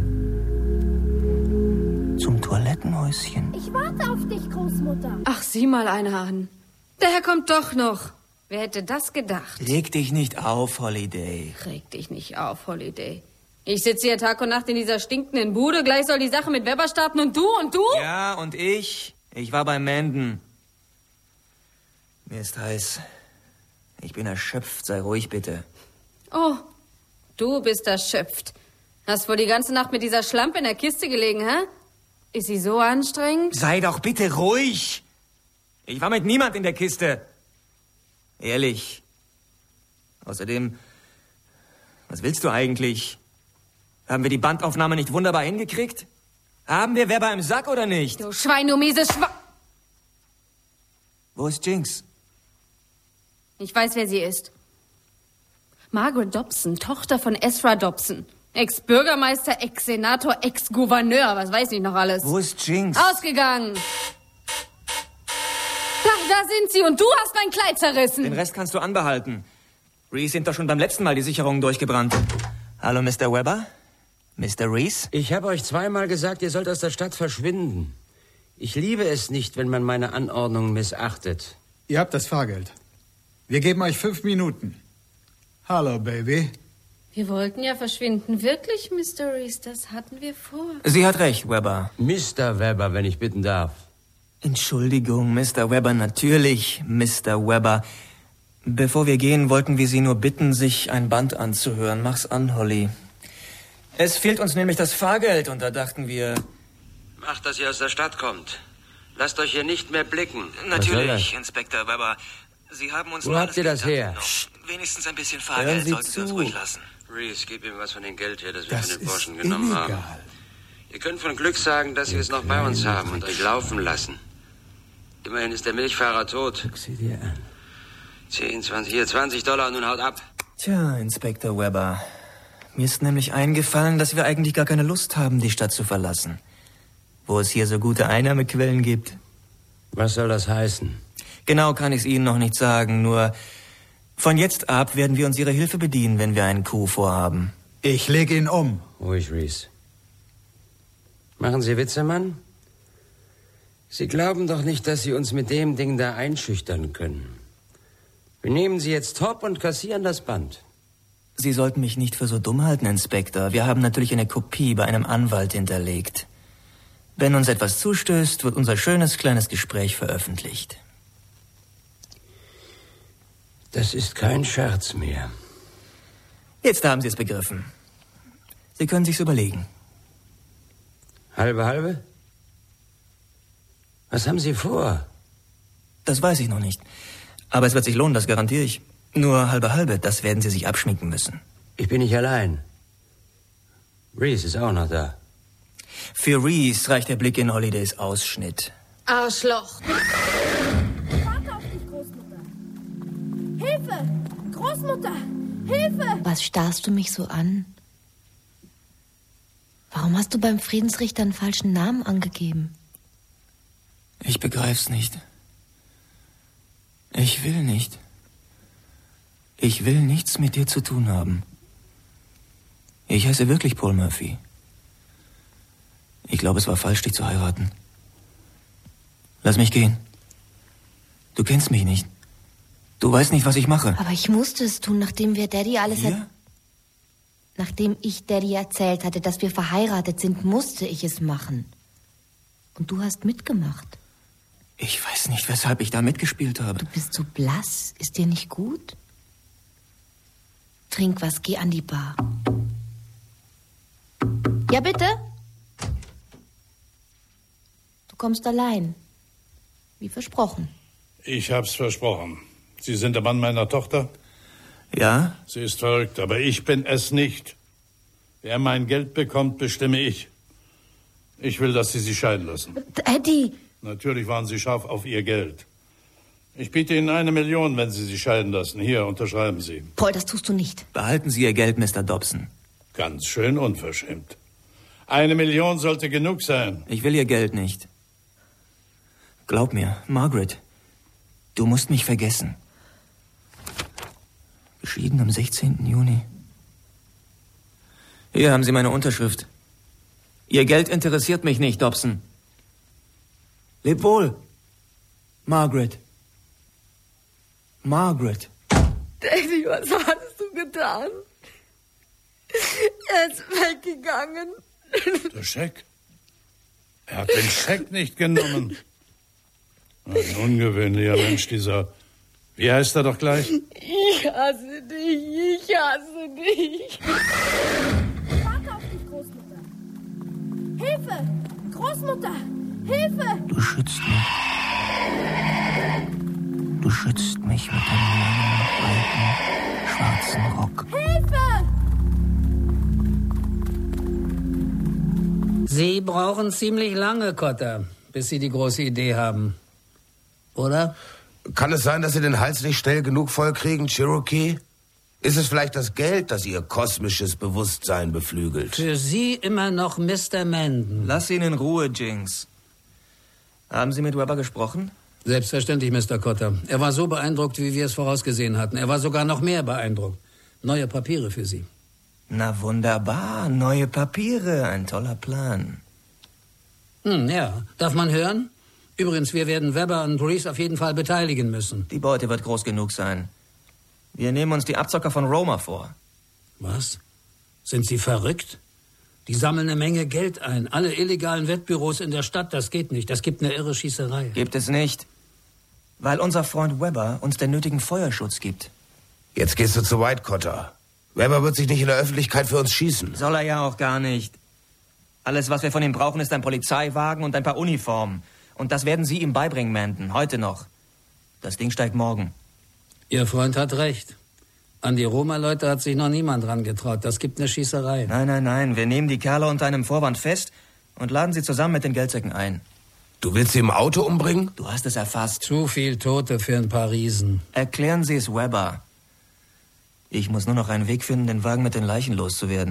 Zum Toilettenhäuschen. Ich warte auf dich, Großmutter. Ach, sieh mal einer an. Der Herr kommt doch noch. Wer hätte das gedacht? Leg dich nicht auf, Holiday. Reg dich nicht auf, Holiday. Ich sitze hier Tag und Nacht in dieser stinkenden Bude. Gleich soll die Sache mit Webber starten und du? Ja, und ich? Ich war bei Manden. Mir ist heiß. Ich bin erschöpft. Sei ruhig, bitte. Oh, du bist erschöpft. Hast wohl die ganze Nacht mit dieser Schlampe in der Kiste gelegen, hä? Ist sie so anstrengend? Sei doch bitte ruhig. Ich war mit niemand in der Kiste. Ehrlich. Außerdem, was willst du eigentlich? Haben wir die Bandaufnahme nicht wunderbar hingekriegt? Haben wir Webber im Sack oder nicht? Du Schwein, du mieses Wo ist Jinx? Ich weiß, wer sie ist. Margaret Dobson, Tochter von Ezra Dobson. Ex-Bürgermeister, Ex-Senator, Ex-Gouverneur, was weiß ich noch alles. Wo ist Jinx? Ausgegangen. Da sind sie und du hast mein Kleid zerrissen. Den Rest kannst du anbehalten. Reese sind doch schon beim letzten Mal die Sicherungen durchgebrannt. Hallo, Mr. Webber? Mr. Reese? Ich habe euch zweimal gesagt, ihr sollt aus der Stadt verschwinden. Ich liebe es nicht, wenn man meine Anordnungen missachtet. Ihr habt das Fahrgeld. Wir geben euch 5 Minuten. Hallo, Baby. Wir wollten ja verschwinden. Wirklich, Mr. Reese, das hatten wir vor. Sie hat recht, Webber. Mr. Webber, wenn ich bitten darf. Entschuldigung, Mr. Webber, natürlich, Mr. Webber. Bevor wir gehen, wollten wir Sie nur bitten, sich ein Band anzuhören. Mach's an, Holly. Es fehlt uns nämlich das Fahrgeld und da dachten wir... Macht, dass ihr aus der Stadt kommt. Lasst euch hier nicht mehr blicken. Natürlich, Inspektor Webber. Sie haben uns... Wo habt ihr das her? Wenigstens ein bisschen Fahrgeld sollten Sie uns ruhig lassen. Reese, gib ihm was von dem Geld her, das wir von den Burschen genommen haben. Ihr könnt von Glück sagen, dass wir es noch bei uns haben und euch laufen lassen. Immerhin ist der Milchfahrer tot. Guck sie dir an. 10, 20, hier $20 und nun haut ab. Tja, Inspektor Webber. Mir ist nämlich eingefallen, dass wir eigentlich gar keine Lust haben, die Stadt zu verlassen. Wo es hier so gute Einnahmequellen gibt. Was soll das heißen? Genau kann ich es Ihnen noch nicht sagen, nur von jetzt ab werden wir uns Ihrer Hilfe bedienen, wenn wir einen Coup vorhaben. Ich lege ihn um. Ruhig, Reese. Machen Sie Witze, Mann? Sie glauben doch nicht, dass Sie uns mit dem Ding da einschüchtern können. Wir nehmen Sie jetzt hopp und kassieren das Band. Sie sollten mich nicht für so dumm halten, Inspektor. Wir haben natürlich eine Kopie bei einem Anwalt hinterlegt. Wenn uns etwas zustößt, wird unser schönes kleines Gespräch veröffentlicht. Das ist kein Scherz mehr. Jetzt haben Sie es begriffen. Sie können sich's überlegen. Halbe, halbe? Was haben Sie vor? Das weiß ich noch nicht. Aber es wird sich lohnen, das garantiere ich. Nur halbe, halbe, das werden Sie sich abschminken müssen. Ich bin nicht allein. Reese ist auch noch da. Für Reese reicht der Blick in Holidays Ausschnitt. Arschloch. Warte auf dich, Großmutter. Hilfe! Großmutter! Hilfe! Was starrst du mich so an? Warum hast du beim Friedensrichter einen falschen Namen angegeben? Ich begreif's nicht. Ich will nicht. Ich will nichts mit dir zu tun haben. Ich heiße wirklich Paul Murphy. Ich glaube, es war falsch, dich zu heiraten. Lass mich gehen. Du kennst mich nicht. Du weißt nicht, was ich mache. Aber ich musste es tun, nachdem wir Daddy alles... Nachdem ich Daddy erzählt hatte, dass wir verheiratet sind, musste ich es machen. Und du hast mitgemacht. Ich weiß nicht, weshalb ich da mitgespielt habe. Du bist so blass. Ist dir nicht gut? Trink was, geh an die Bar. Ja, bitte? Du kommst allein. Wie versprochen. Ich hab's versprochen. Sie sind der Mann meiner Tochter? Ja? Sie ist verrückt, aber ich bin es nicht. Wer mein Geld bekommt, bestimme ich. Ich will, dass Sie sich scheiden lassen. Daddy! Natürlich waren Sie scharf auf Ihr Geld. Ich biete Ihnen 1 Million, wenn Sie sich scheiden lassen. Hier, unterschreiben Sie. Paul, das tust du nicht. Behalten Sie Ihr Geld, Mr. Dobson. Ganz schön unverschämt. 1 Million sollte genug sein. Ich will Ihr Geld nicht. Glaub mir, Margaret, du musst mich vergessen. Geschieden am 16. Juni. Hier haben Sie meine Unterschrift. Ihr Geld interessiert mich nicht, Dobson. Leb wohl, Margaret. Margaret. Daddy, was hast du getan? Er ist weggegangen. Der Scheck? Er hat den Scheck nicht genommen. Ein ungewöhnlicher Mensch, dieser... Wie heißt er doch gleich? Ich hasse dich, ich hasse dich. Warte auf dich, Großmutter. Hilfe! Großmutter! Hilfe! Du schützt mich. Du schützt mich mit deinem langen, alten, schwarzen Rock. Hilfe! Sie brauchen ziemlich lange, Cotter, bis Sie die große Idee haben. Oder? Kann es sein, dass Sie den Hals nicht schnell genug voll kriegen, Cherokee? Ist es vielleicht das Geld, das Ihr kosmisches Bewusstsein beflügelt? Für Sie immer noch Mr. Menden. Lass ihn in Ruhe, Jinx. Haben Sie mit Webber gesprochen? Selbstverständlich, Mr. Cotter. Er war so beeindruckt, wie wir es vorausgesehen hatten. Er war sogar noch mehr beeindruckt. Neue Papiere für Sie. Na wunderbar, neue Papiere, ein toller Plan. Ja, darf man hören? Übrigens, wir werden Webber und Reese auf jeden Fall beteiligen müssen. Die Beute wird groß genug sein. Wir nehmen uns die Abzocker von Roma vor. Was? Sind Sie verrückt? Die sammeln eine Menge Geld ein. Alle illegalen Wettbüros in der Stadt, das geht nicht. Das gibt eine irre Schießerei. Gibt es nicht. Weil unser Freund Webber uns den nötigen Feuerschutz gibt. Jetzt gehst du zu weit, Cotter. Webber wird sich nicht in der Öffentlichkeit für uns schießen. Soll er ja auch gar nicht. Alles, was wir von ihm brauchen, ist ein Polizeiwagen und ein paar Uniformen. Und das werden Sie ihm beibringen, Menden. Heute noch. Das Ding steigt morgen. Ihr Freund hat recht. An die Roma-Leute hat sich noch niemand rangetraut. Das gibt eine Schießerei. Nein. Wir nehmen die Kerle unter einem Vorwand fest und laden sie zusammen mit den Geldsäcken ein. Du willst sie im Auto umbringen? Du hast es erfasst. Zu viel Tote für ein paar Riesen. Erklären Sie es Webber. Ich muss nur noch einen Weg finden, den Wagen mit den Leichen loszuwerden.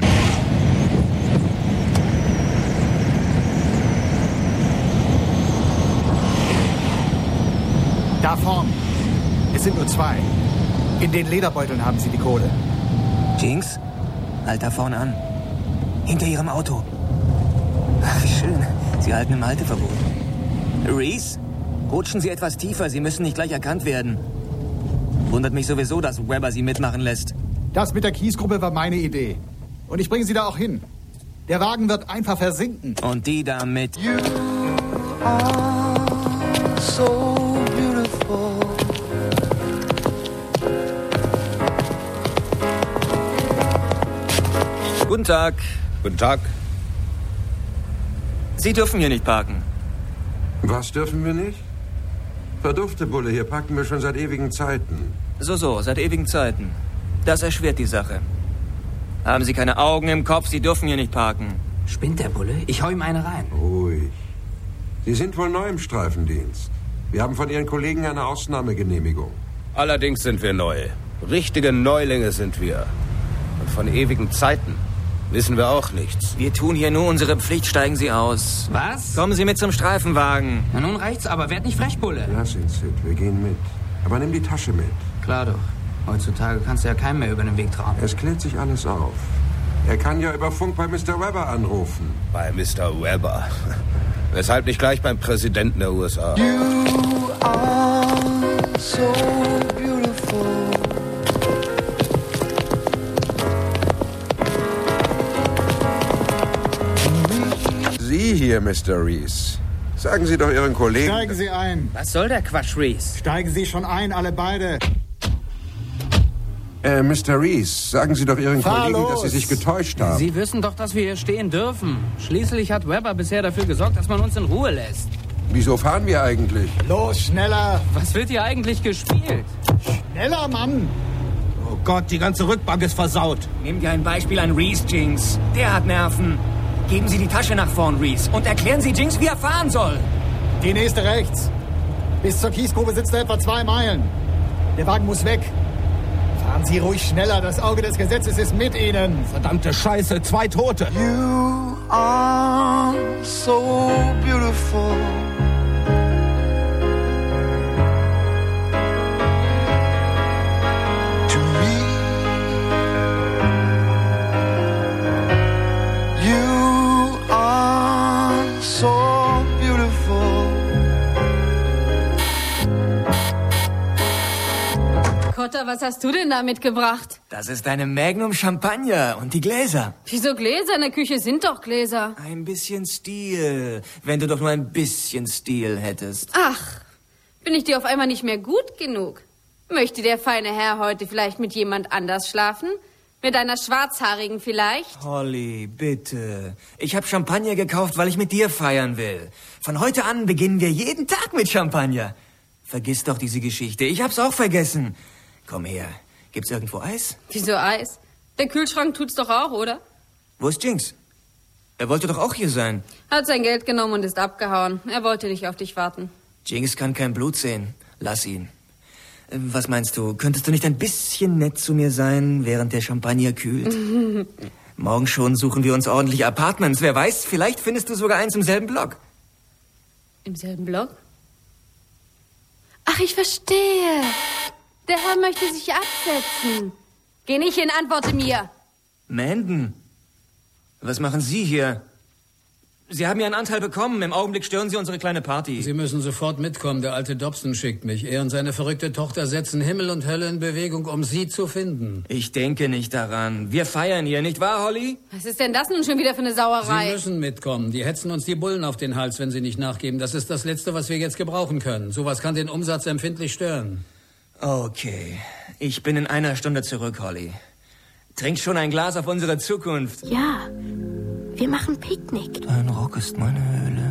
Da vorn. Es sind nur 2. In den Lederbeuteln haben Sie die Kohle. Jinx, halt da vorne an. Hinter Ihrem Auto. Ach, wie schön. Sie halten im Halteverbot. Reese, rutschen Sie etwas tiefer. Sie müssen nicht gleich erkannt werden. Wundert mich sowieso, dass Webber Sie mitmachen lässt. Das mit der Kiesgruppe war meine Idee. Und ich bringe Sie da auch hin. Der Wagen wird einfach versinken. Und die da mit. You are so beautiful. Guten Tag. Guten Tag. Sie dürfen hier nicht parken. Was dürfen wir nicht? Verduffte Bulle, hier parken wir schon seit ewigen Zeiten. So, seit ewigen Zeiten. Das erschwert die Sache. Haben Sie keine Augen im Kopf? Sie dürfen hier nicht parken. Spinnt der Bulle? Ich hau ihm eine rein. Ruhig. Sie sind wohl neu im Streifendienst. Wir haben von Ihren Kollegen eine Ausnahmegenehmigung. Allerdings sind wir neu. Richtige Neulinge sind wir. Und von ewigen Zeiten wissen wir auch nichts. Wir tun hier nur unsere Pflicht, steigen Sie aus. Was? Kommen Sie mit zum Streifenwagen. Na nun reicht's aber, werd nicht frech, Bulle. Lass ihn, Sid, wir gehen mit. Aber nimm die Tasche mit. Klar doch. Heutzutage kannst du ja keinem mehr über den Weg trauen. Es klärt sich alles auf. Er kann ja über Funk bei Mr. Webber anrufen. Bei Mr. Webber? Weshalb nicht gleich beim Präsidenten der USA? You are so beautiful. Sie hier, Mr. Reese. Sagen Sie doch Ihren Kollegen... Steigen Sie ein. Was soll der Quatsch, Reese? Steigen Sie schon ein, alle beide. Mr. Reese, sagen Sie doch Ihren Fahr Kollegen, los. dass Sie sich getäuscht haben. Sie wissen doch, dass wir hier stehen dürfen. Schließlich hat Webber bisher dafür gesorgt, dass man uns in Ruhe lässt. Wieso fahren wir eigentlich? Los, schneller. Was wird hier eigentlich gespielt? Schneller, Mann. Oh Gott, die ganze Rückbank ist versaut. Nehmen wir ein Beispiel an Reese, Jinx. Der hat Nerven. Geben Sie die Tasche nach vorn, Reese, und erklären Sie Jinx, wie er fahren soll. Die nächste rechts. Bis zur Kiesgrube sitzt er etwa 2 Meilen. Der Wagen muss weg. Fahren Sie ruhig schneller, das Auge des Gesetzes ist mit Ihnen. Verdammte Scheiße, 2 Tote. You are so beautiful. To me, you are so beautiful. Potter, was hast du denn da mitgebracht? Das ist eine Magnum Champagner und die Gläser. Wieso Gläser? In der Küche sind doch Gläser. Ein bisschen Stil. Wenn du doch nur ein bisschen Stil hättest. Ach, bin ich dir auf einmal nicht mehr gut genug? Möchte der feine Herr heute vielleicht mit jemand anders schlafen? Mit einer Schwarzhaarigen vielleicht? Holly, bitte. Ich habe Champagner gekauft, weil ich mit dir feiern will. Von heute an beginnen wir jeden Tag mit Champagner. Vergiss doch diese Geschichte. Ich hab's auch vergessen. Komm her. Gibt's irgendwo Eis? Wieso Eis? Der Kühlschrank tut's doch auch, oder? Wo ist Jinx? Er wollte doch auch hier sein. Hat sein Geld genommen und ist abgehauen. Er wollte nicht auf dich warten. Jinx kann kein Blut sehen. Lass ihn. Was meinst du? Könntest du nicht ein bisschen nett zu mir sein, während der Champagner kühlt? Morgen schon suchen wir uns ordentliche Apartments. Wer weiß, vielleicht findest du sogar eins im selben Block. Im selben Block? Ach, ich verstehe. Der Herr möchte sich absetzen. Geh nicht hin, antworte mir. Manden, was machen Sie hier? Sie haben Ihren Anteil bekommen. Im Augenblick stören Sie unsere kleine Party. Sie müssen sofort mitkommen. Der alte Dobson schickt mich. Er und seine verrückte Tochter setzen Himmel und Hölle in Bewegung, um Sie zu finden. Ich denke nicht daran. Wir feiern hier, nicht wahr, Holly? Was ist denn das nun schon wieder für eine Sauerei? Sie müssen mitkommen. Die hetzen uns die Bullen auf den Hals, wenn Sie nicht nachgeben. Das ist das Letzte, was wir jetzt gebrauchen können. Sowas kann den Umsatz empfindlich stören. Okay. Ich bin in einer Stunde zurück, Holly. Trink schon ein Glas auf unsere Zukunft. Ja, wir machen Picknick. Dein Rock ist meine Höhle.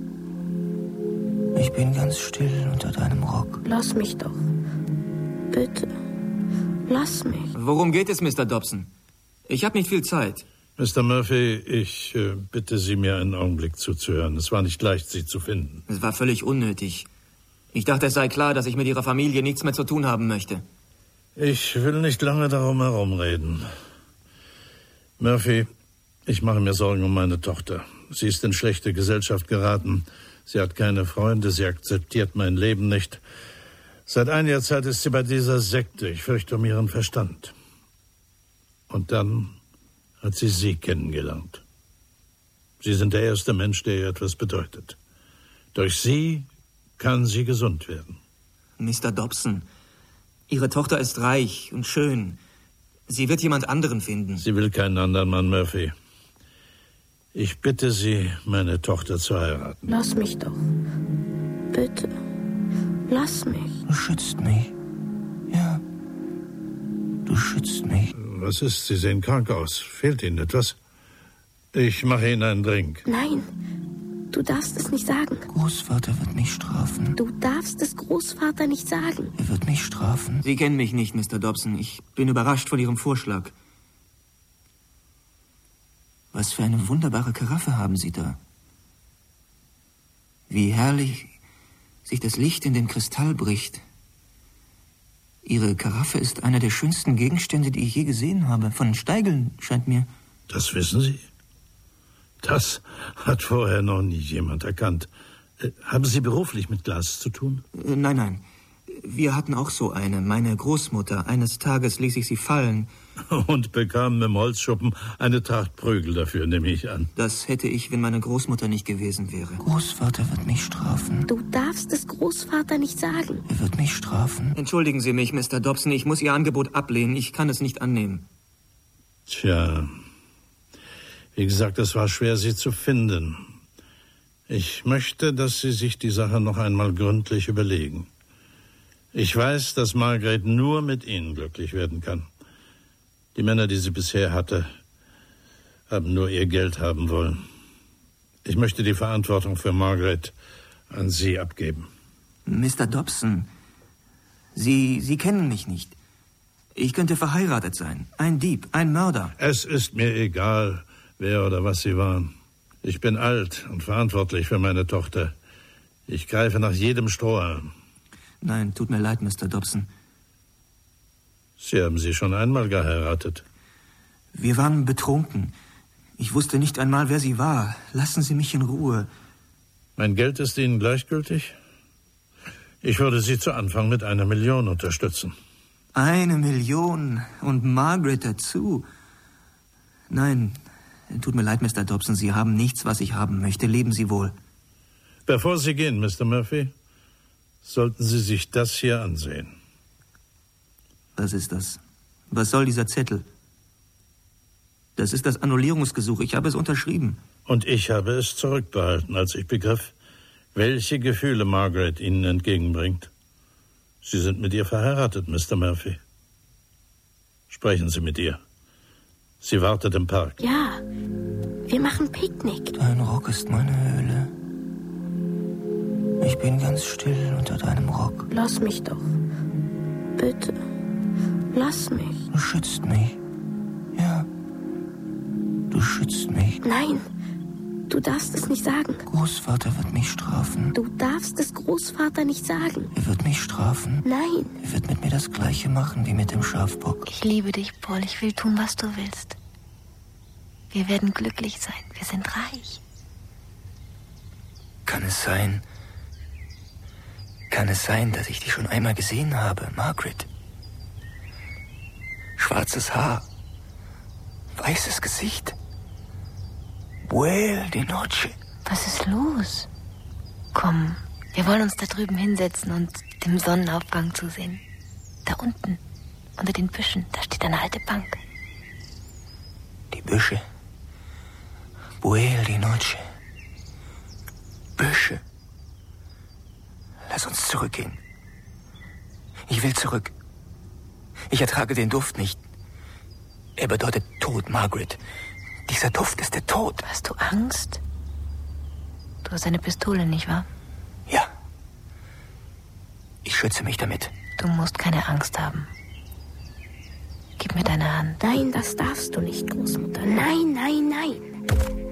Ich bin ganz still unter deinem Rock. Lass mich doch. Bitte. Lass mich. Worum geht es, Mr. Dobson? Ich habe nicht viel Zeit. Mr. Murphy, ich bitte Sie, mir einen Augenblick zuzuhören. Es war nicht leicht, Sie zu finden. Es war völlig unnötig. Ich dachte, es sei klar, dass ich mit Ihrer Familie nichts mehr zu tun haben möchte. Ich will nicht lange darum herumreden. Murphy, ich mache mir Sorgen um meine Tochter. Sie ist in schlechte Gesellschaft geraten. Sie hat keine Freunde, sie akzeptiert mein Leben nicht. Seit einiger Zeit ist sie bei dieser Sekte. Ich fürchte um ihren Verstand. Und dann hat sie Sie kennengelernt. Sie sind der erste Mensch, der ihr etwas bedeutet. Durch Sie kann sie gesund werden. Mr. Dobson, Ihre Tochter ist reich und schön. Sie wird jemand anderen finden. Sie will keinen anderen Mann, Murphy. Ich bitte Sie, meine Tochter zu heiraten. Lass mich doch. Bitte. Lass mich. Du schützt mich. Ja. Du schützt mich. Was ist? Sie sehen krank aus. Fehlt Ihnen etwas? Ich mache Ihnen einen Drink. Nein. Du darfst es nicht sagen. Großvater wird mich strafen. Du darfst es Großvater nicht sagen. Er wird mich strafen. Sie kennen mich nicht, Mr. Dobson. Ich bin überrascht von Ihrem Vorschlag. Was für eine wunderbare Karaffe haben Sie da. Wie herrlich sich das Licht in den Kristall bricht. Ihre Karaffe ist einer der schönsten Gegenstände, die ich je gesehen habe. Von Steigeln, scheint mir. Das wissen Sie? Das hat vorher noch nie jemand erkannt. Haben Sie beruflich mit Glas zu tun? Nein, nein. Wir hatten auch so eine. Meine Großmutter. Eines Tages ließ ich sie fallen. Und bekam mit dem Holzschuppen eine Tracht Prügel dafür, nehme ich an. Das hätte ich, wenn meine Großmutter nicht gewesen wäre. Großvater wird mich strafen. Du darfst es Großvater nicht sagen. Er wird mich strafen. Entschuldigen Sie mich, Mr. Dobson. Ich muss Ihr Angebot ablehnen. Ich kann es nicht annehmen. Tja. Wie gesagt, es war schwer, Sie zu finden. Ich möchte, dass Sie sich die Sache noch einmal gründlich überlegen. Ich weiß, dass Margaret nur mit Ihnen glücklich werden kann. Die Männer, die sie bisher hatte, haben nur ihr Geld haben wollen. Ich möchte die Verantwortung für Margaret an Sie abgeben. Mr. Dobson, Sie kennen mich nicht. Ich könnte verheiratet sein. Ein Dieb, ein Mörder. Es ist mir egal, wer oder was Sie waren. Ich bin alt und verantwortlich für meine Tochter. Ich greife nach jedem Strohhalm. Nein, tut mir leid, Mr. Dobson. Sie haben sie schon einmal geheiratet. Wir waren betrunken. Ich wusste nicht einmal, wer sie war. Lassen Sie mich in Ruhe. Mein Geld ist Ihnen gleichgültig? Ich würde Sie zu Anfang mit 1 Million unterstützen. 1 Million und Margaret dazu. Nein, tut mir leid, Mr. Dobson. Sie haben nichts, was ich haben möchte. Leben Sie wohl. Bevor Sie gehen, Mr. Murphy, sollten Sie sich das hier ansehen. Was ist das? Was soll dieser Zettel? Das ist das Annullierungsgesuch. Ich habe es unterschrieben. Und ich habe es zurückbehalten, als ich begriff, welche Gefühle Margaret Ihnen entgegenbringt. Sie sind mit ihr verheiratet, Mr. Murphy. Sprechen Sie mit ihr. Sie wartet im Park. Ja, wir machen Picknick. Dein Rock ist meine Höhle. Ich bin ganz still unter deinem Rock. Lass mich doch. Bitte. Lass mich. Du schützt mich. Ja. Du schützt mich. Nein, du darfst es nicht sagen. Großvater wird mich strafen. Du darfst es Großvater nicht sagen. Er wird mich strafen. Nein. Er wird mit mir das Gleiche machen wie mit dem Schafbock. Ich liebe dich, Paul. Ich will tun, was du willst. Wir werden glücklich sein. Wir sind reich. Kann es sein, dass ich dich schon einmal gesehen habe, Margaret? Schwarzes Haar. Weißes Gesicht. Buel de Noche. Was ist los? Komm, wir wollen uns da drüben hinsetzen und dem Sonnenaufgang zusehen. Da unten, unter den Büschen, da steht eine alte Bank. Die Büsche. Buel de Noche. Büsche. Lass uns zurückgehen. Ich will zurück. Ich ertrage den Duft nicht. Er bedeutet Tod, Margaret. Dieser Duft ist der Tod. Hast du Angst? Du hast eine Pistole, nicht wahr? Ja. Ich schütze mich damit. Du musst keine Angst haben. Gib mir deine Hand. Nein, das darfst du nicht, Großmutter. Nein, nein, nein.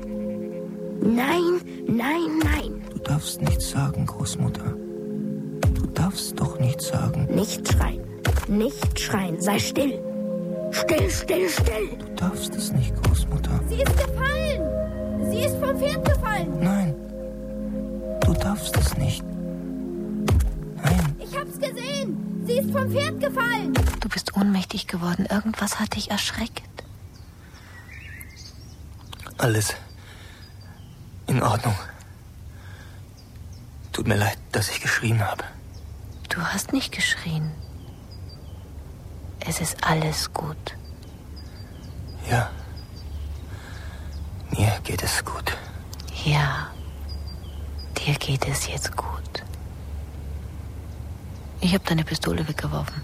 Nein, nein, nein. Du darfst nichts sagen, Großmutter. Du darfst doch nichts sagen. Nicht schreien. Nicht schreien. Sei still. Still, still, still. Du darfst es nicht, Großmutter. Sie ist gefallen. Sie ist vom Pferd gefallen. Nein. Du darfst es nicht. Nein. Ich hab's gesehen. Sie ist vom Pferd gefallen. Du bist ohnmächtig geworden. Irgendwas hat dich erschreckt. Alles in Ordnung. Tut mir leid, dass ich geschrien habe. Du hast nicht geschrien. Es ist alles gut. Ja. Mir geht es gut. Ja. Dir geht es jetzt gut. Ich habe deine Pistole weggeworfen.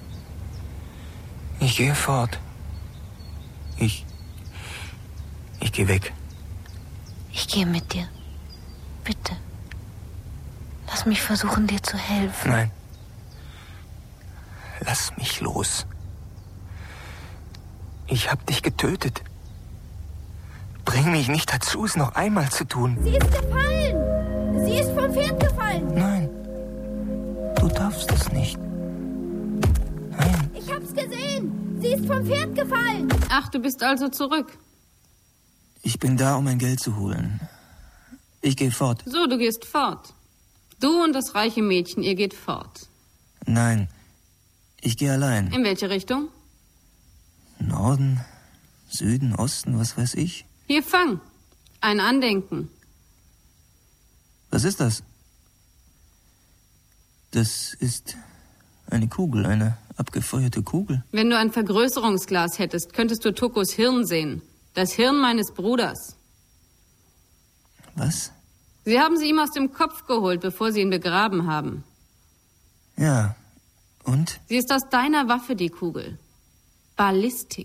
Ich gehe fort. Ich gehe weg. Ich gehe mit dir. Bitte. Lass mich versuchen, dir zu helfen. Nein. Lass mich los. Ich hab dich getötet. Bring mich nicht dazu, es noch einmal zu tun. Sie ist gefallen. Sie ist vom Pferd gefallen. Nein. Du darfst es nicht. Nein. Ich hab's gesehen. Sie ist vom Pferd gefallen. Ach, du bist also zurück. Ich bin da, um mein Geld zu holen. Ich gehe fort. So, du gehst fort. Du und das reiche Mädchen, ihr geht fort. Nein, ich gehe allein. In welche Richtung? Norden, Süden, Osten, was weiß ich. Hier, fang. Ein Andenken. Was ist das? Das ist eine Kugel, eine abgefeuerte Kugel. Wenn du ein Vergrößerungsglas hättest, könntest du Tokos Hirn sehen. Das Hirn meines Bruders. Was? Sie haben sie ihm aus dem Kopf geholt, bevor sie ihn begraben haben. Ja, und? Sie ist aus deiner Waffe, die Kugel. Ballistik.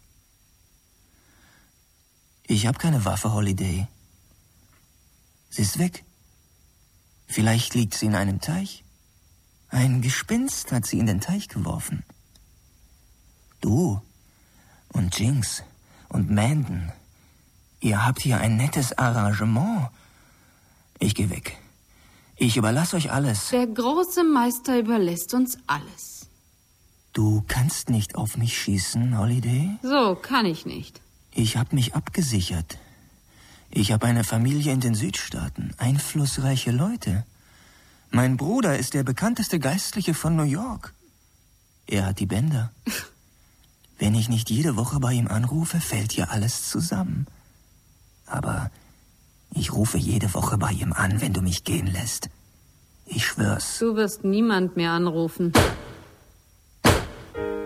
Ich habe keine Waffe, Holiday. Sie ist weg. Vielleicht liegt sie in einem Teich. Ein Gespinst hat sie in den Teich geworfen. Du und Jinx und Mandan, ihr habt hier ein nettes Arrangement. Ich gehe weg. Ich überlasse euch alles. Der große Meister überlässt uns alles. Du kannst nicht auf mich schießen, Holiday? So kann ich nicht. Ich habe mich abgesichert. Ich habe eine Familie in den Südstaaten, einflussreiche Leute. Mein Bruder ist der bekannteste Geistliche von New York. Er hat die Bänder. Wenn ich nicht jede Woche bei ihm anrufe, fällt hier alles zusammen. Aber ich rufe jede Woche bei ihm an, wenn du mich gehen lässt. Ich schwör's. Du wirst niemand mehr anrufen.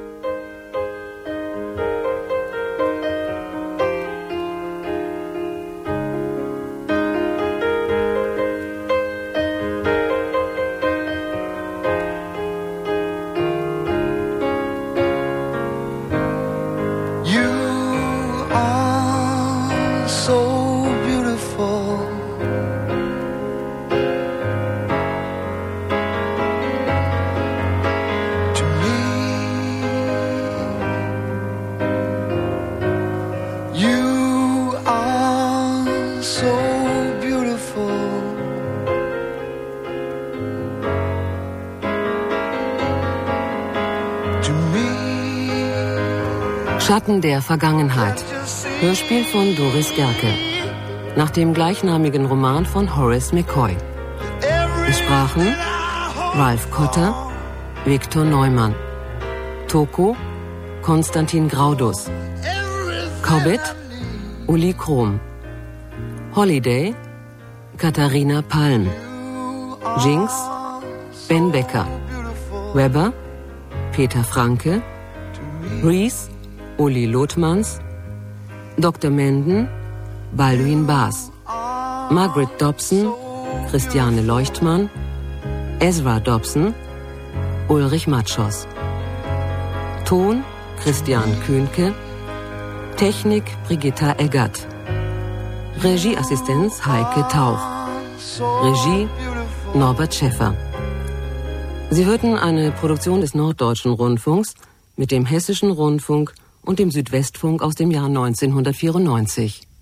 Schatten der Vergangenheit. Hörspiel von Doris Gerke. Nach dem gleichnamigen Roman von Horace McCoy. Es sprachen Ralf Cotter, Viktor Neumann. Toko, Konstantin Graudus. Cobbett, Uli Krom. Holiday, Katharina Palm. Jinx, Ben Becker. Webber, Peter Franke. Reese, Uli Lothmans. Dr. Menden, Balduin Baas. Margaret Dobson, Christiane Leuchtmann. Ezra Dobson, Ulrich Matschos. Ton, Christian Kühnke. Technik, Brigitta Eggert. Regieassistenz, Heike Tauch. Regie, Norbert Schäffer. Sie hörten eine Produktion des Norddeutschen Rundfunks mit dem Hessischen Rundfunk und dem Südwestfunk aus dem Jahr 1994.